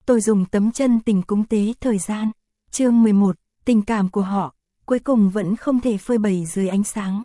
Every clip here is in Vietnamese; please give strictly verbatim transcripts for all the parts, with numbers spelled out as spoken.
tôi dùng tấm chân tình cúng tế thời gian. Chương mười một, tình cảm của họ, cuối cùng vẫn không thể phơi bày dưới ánh sáng.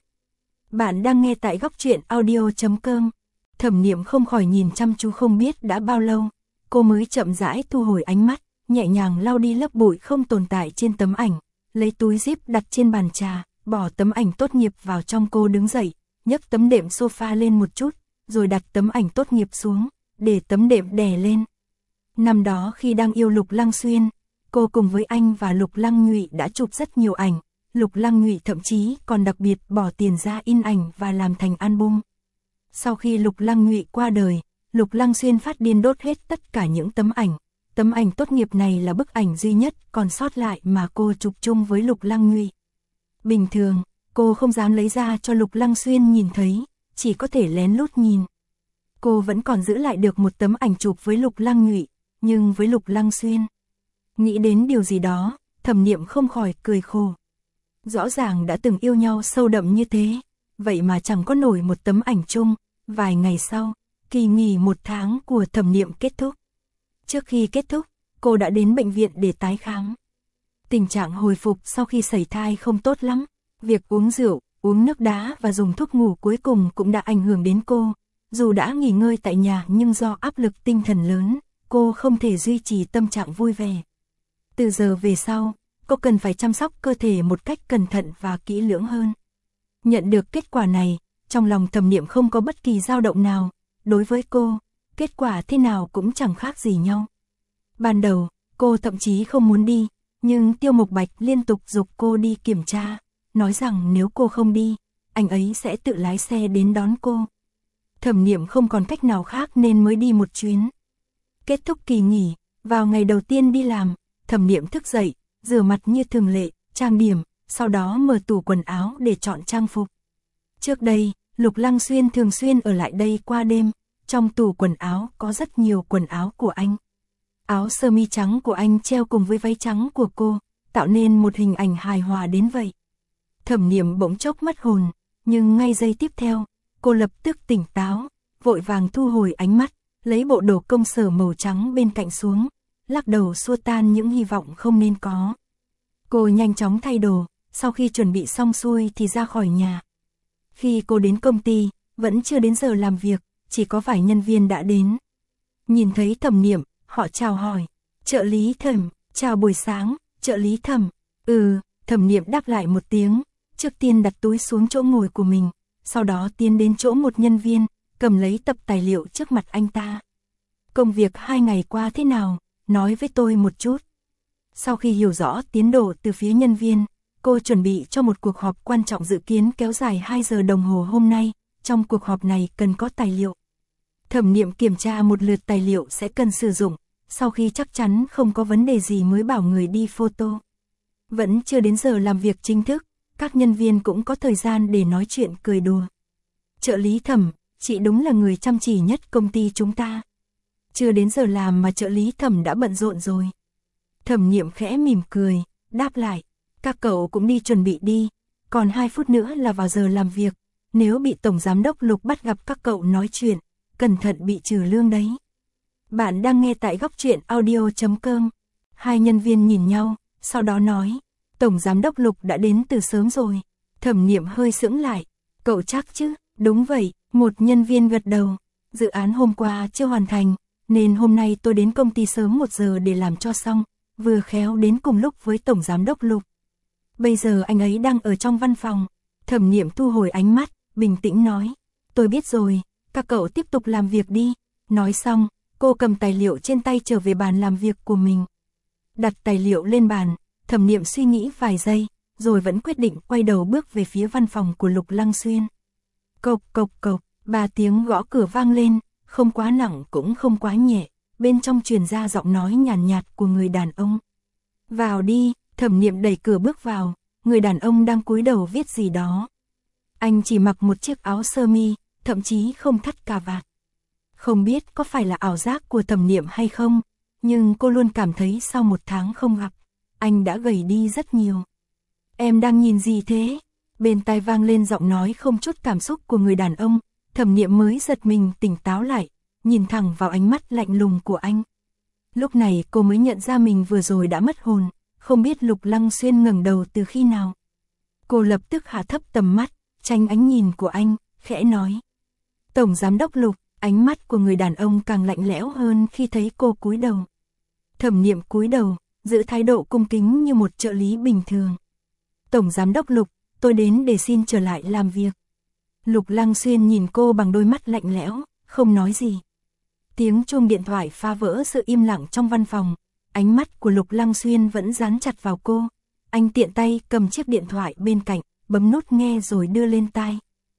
Bạn đang nghe tại góc truyện audio chấm com. Thẩm Niệm không khỏi nhìn chăm chú không biết đã bao lâu, cô mới chậm rãi thu hồi ánh mắt, nhẹ nhàng lau đi lớp bụi không tồn tại trên tấm ảnh, lấy túi zip đặt trên bàn trà, bỏ tấm ảnh tốt nghiệp vào trong. Cô đứng dậy, nhấc tấm đệm sofa lên một chút, rồi đặt tấm ảnh tốt nghiệp xuống, để tấm đệm đè lên. Năm đó khi đang yêu Lục Lăng Xuyên, cô cùng với anh và Lục Lăng Nhụy đã chụp rất nhiều ảnh, Lục Lăng Nhụy thậm chí còn đặc biệt bỏ tiền ra in ảnh và làm thành album. Sau khi Lục Lăng Nhụy qua đời, Lục Lăng Xuyên phát điên đốt hết tất cả những tấm ảnh. Tấm ảnh tốt nghiệp này là bức ảnh duy nhất còn sót lại mà cô chụp chung với Lục Lăng Nhụy. Bình thường, cô không dám lấy ra cho Lục Lăng Xuyên nhìn thấy, chỉ có thể lén lút nhìn. Cô vẫn còn giữ lại được một tấm ảnh chụp với Lục Lăng Nhụy, nhưng với Lục Lăng Xuyên. Nghĩ đến điều gì đó, Thẩm Niệm không khỏi cười khổ. Rõ ràng đã từng yêu nhau sâu đậm như thế, vậy mà chẳng có nổi một tấm ảnh chung. Vài ngày sau, kỳ nghỉ một tháng của Thẩm Niệm kết thúc. Trước khi kết thúc, cô đã đến bệnh viện để tái khám. Tình trạng hồi phục sau khi sẩy thai không tốt lắm. Việc uống rượu, uống nước đá và dùng thuốc ngủ cuối cùng cũng đã ảnh hưởng đến cô. Dù đã nghỉ ngơi tại nhà nhưng do áp lực tinh thần lớn, cô không thể duy trì tâm trạng vui vẻ. Từ giờ về sau, cô cần phải chăm sóc cơ thể một cách cẩn thận và kỹ lưỡng hơn. Nhận được kết quả này, trong lòng Thẩm Niệm không có bất kỳ dao động nào. Đối với cô, kết quả thế nào cũng chẳng khác gì nhau. Ban đầu, cô thậm chí không muốn đi, nhưng Tiêu Mộc Bạch liên tục giục cô đi kiểm tra, nói rằng nếu cô không đi, anh ấy sẽ tự lái xe đến đón cô. Thẩm Niệm không còn cách nào khác nên mới đi một chuyến. Kết thúc kỳ nghỉ, vào ngày đầu tiên đi làm, Thẩm Niệm thức dậy, rửa mặt như thường lệ, trang điểm, sau đó mở tủ quần áo để chọn trang phục. Trước đây, Lục Lăng Xuyên thường xuyên ở lại đây qua đêm, trong tủ quần áo có rất nhiều quần áo của anh. Áo sơ mi trắng của anh treo cùng với váy trắng của cô, tạo nên một hình ảnh hài hòa đến vậy. Thẩm Niệm bỗng chốc mất hồn, nhưng ngay giây tiếp theo, cô lập tức tỉnh táo, vội vàng thu hồi ánh mắt, lấy bộ đồ công sở màu trắng bên cạnh xuống, lắc đầu xua tan những hy vọng không nên có. Cô nhanh chóng thay đồ, sau khi chuẩn bị xong xuôi thì ra khỏi nhà. Khi cô đến công ty, vẫn chưa đến giờ làm việc, chỉ có vài nhân viên đã đến. Nhìn thấy Thẩm Niệm, họ chào hỏi, trợ lý Thẩm, chào buổi sáng, trợ lý Thẩm. Ừ, Thẩm Niệm đáp lại một tiếng, trước tiên đặt túi xuống chỗ ngồi của mình, sau đó tiến đến chỗ một nhân viên, cầm lấy tập tài liệu trước mặt anh ta. Công việc hai ngày qua thế nào, nói với tôi một chút. Sau khi hiểu rõ tiến độ từ phía nhân viên, cô chuẩn bị cho một cuộc họp quan trọng dự kiến kéo dài hai giờ đồng hồ hôm nay. Trong cuộc họp này cần có tài liệu. Thẩm Niệm kiểm tra một lượt tài liệu sẽ cần sử dụng, sau khi chắc chắn không có vấn đề gì mới bảo người đi photo. Vẫn chưa đến giờ làm việc chính thức, các nhân viên cũng có thời gian để nói chuyện cười đùa. Trợ lý Thẩm, chị đúng là người chăm chỉ nhất công ty chúng ta. Chưa đến giờ làm mà trợ lý Thẩm đã bận rộn rồi. Thẩm Niệm khẽ mỉm cười, đáp lại, các cậu cũng đi chuẩn bị đi, còn hai phút nữa là vào giờ làm việc. Nếu bị Tổng Giám đốc Lục bắt gặp các cậu nói chuyện, cẩn thận bị trừ lương đấy. Bạn đang nghe tại góc truyện audio chấm com. Hai nhân viên nhìn nhau, sau đó nói, Tổng Giám đốc Lục đã đến từ sớm rồi. Thẩm Niệm hơi sững lại, cậu chắc chứ? Đúng vậy, một nhân viên gật đầu. Dự án hôm qua chưa hoàn thành, nên hôm nay tôi đến công ty sớm một giờ để làm cho xong, vừa khéo đến cùng lúc với Tổng Giám đốc Lục. Bây giờ anh ấy đang ở trong văn phòng. Thẩm Niệm thu hồi ánh mắt, bình tĩnh nói, tôi biết rồi, các cậu tiếp tục làm việc đi. Nói xong, cô cầm tài liệu trên tay trở về bàn làm việc của mình. Đặt tài liệu lên bàn, Thẩm Niệm suy nghĩ vài giây, rồi vẫn quyết định quay đầu bước về phía văn phòng của Lục Lăng Xuyên. Cộc cộc cộc, ba tiếng gõ cửa vang lên, không quá nặng cũng không quá nhẹ, bên trong truyền ra giọng nói nhàn nhạt, nhạt của người đàn ông. Vào đi, Thẩm Niệm đẩy cửa bước vào, người đàn ông đang cúi đầu viết gì đó. Anh chỉ mặc một chiếc áo sơ mi, thậm chí không thắt cà vạt. Không biết có phải là ảo giác của Thẩm Niệm hay không, nhưng cô luôn cảm thấy sau một tháng không gặp, anh đã gầy đi rất nhiều. Em đang nhìn gì thế? Bên tai vang lên giọng nói không chút cảm xúc của người đàn ông, Thẩm Niệm mới giật mình tỉnh táo lại, nhìn thẳng vào ánh mắt lạnh lùng của anh. Lúc này cô mới nhận ra mình vừa rồi đã mất hồn, không biết Lục Lăng Xuyên ngẩng đầu từ khi nào. Cô lập tức hạ thấp tầm mắt, tránh ánh nhìn của anh, khẽ nói. Tổng giám đốc Lục. Ánh mắt của người đàn ông càng lạnh lẽo hơn khi thấy cô cúi đầu. Thẩm Niệm cúi đầu, giữ thái độ cung kính như một trợ lý bình thường. Tổng giám đốc Lục, tôi đến để xin trở lại làm việc. Lục Lăng Xuyên nhìn cô bằng đôi mắt lạnh lẽo, không nói gì. Tiếng chuông điện thoại phá vỡ sự im lặng trong văn phòng. Ánh mắt của Lục Lăng Xuyên vẫn dán chặt vào cô. Anh tiện tay cầm chiếc điện thoại bên cạnh, bấm nút nghe rồi đưa lên tai.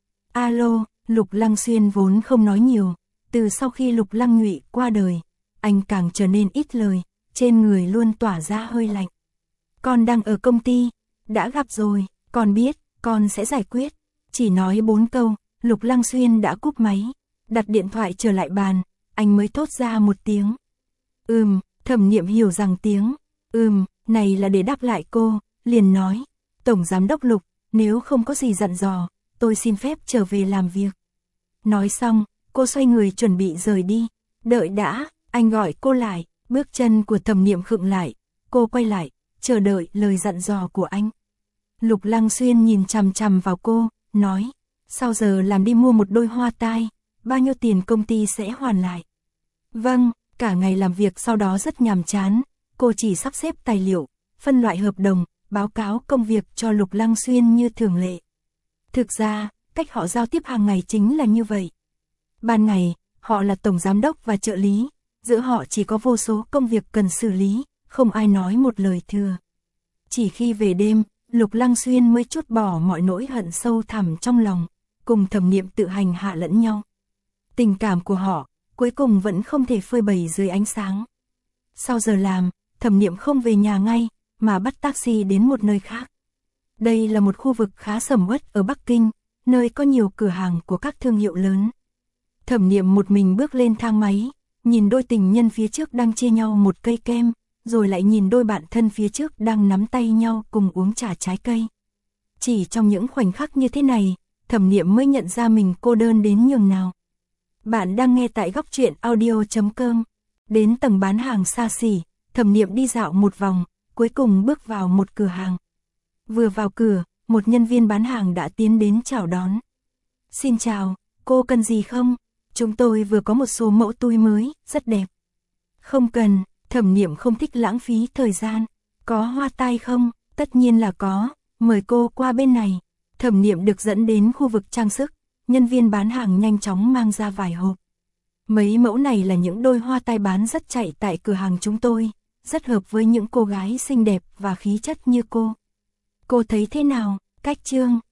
Alo. Lục Lăng Xuyên vốn không nói nhiều, từ sau khi Lục Lăng Nhụy qua đời, anh càng trở nên ít lời, trên người luôn tỏa ra hơi lạnh. Con đang ở công ty, đã gặp rồi, con biết, con sẽ giải quyết. Chỉ nói bốn câu, Lục Lăng Xuyên đã cúp máy, đặt điện thoại trở lại bàn, anh mới thốt ra một tiếng. Ừm, Thẩm Niệm hiểu rằng tiếng ừm này là để đáp lại cô, liền nói, Tổng giám đốc Lục, nếu không có gì dặn dò, tôi xin phép trở về làm việc. Nói xong, cô xoay người chuẩn bị rời đi. Đợi đã, anh gọi cô lại, bước chân của Thẩm Niệm khựng lại, cô quay lại, chờ đợi lời dặn dò của anh. Lục Lăng Xuyên nhìn chằm chằm vào cô, nói, sau giờ làm đi mua một đôi hoa tai, bao nhiêu tiền công ty sẽ hoàn lại. Vâng, cả ngày làm việc sau đó rất nhàm chán, cô chỉ sắp xếp tài liệu, phân loại hợp đồng, báo cáo công việc cho Lục Lăng Xuyên như thường lệ. Thực ra, cách họ giao tiếp hàng ngày chính là như vậy. Ban ngày, họ là tổng giám đốc và trợ lý, giữa họ chỉ có vô số công việc cần xử lý, không ai nói một lời thừa. Chỉ khi về đêm, Lục Lăng Xuyên mới trút bỏ mọi nỗi hận sâu thẳm trong lòng, cùng Thẩm Niệm tự hành hạ lẫn nhau. Tình cảm của họ, cuối cùng vẫn không thể phơi bày dưới ánh sáng. Sau giờ làm, Thẩm Niệm không về nhà ngay, mà bắt taxi đến một nơi khác. Đây là một khu vực khá sầm uất ở Bắc Kinh, nơi có nhiều cửa hàng của các thương hiệu lớn. Thẩm Niệm một mình bước lên thang máy, nhìn đôi tình nhân phía trước đang chia nhau một cây kem, rồi lại nhìn đôi bạn thân phía trước đang nắm tay nhau cùng uống trà trái cây. Chỉ trong những khoảnh khắc như thế này, Thẩm Niệm mới nhận ra mình cô đơn đến nhường nào. Bạn đang nghe tại góc truyện audio chấm com. Đến tầng bán hàng xa xỉ, Thẩm Niệm đi dạo một vòng, cuối cùng bước vào một cửa hàng. Vừa vào cửa, một nhân viên bán hàng đã tiến đến chào đón. Xin chào, cô cần gì không? Chúng tôi vừa có một số mẫu túi mới, rất đẹp. Không cần, Thẩm Niệm không thích lãng phí thời gian. Có hoa tai không? Tất nhiên là có, mời cô qua bên này. Thẩm Niệm được dẫn đến khu vực trang sức, nhân viên bán hàng nhanh chóng mang ra vài hộp. Mấy mẫu này là những đôi hoa tai bán rất chạy tại cửa hàng chúng tôi, rất hợp với những cô gái xinh đẹp và khí chất như cô. Cô thấy thế nào? Cách trương,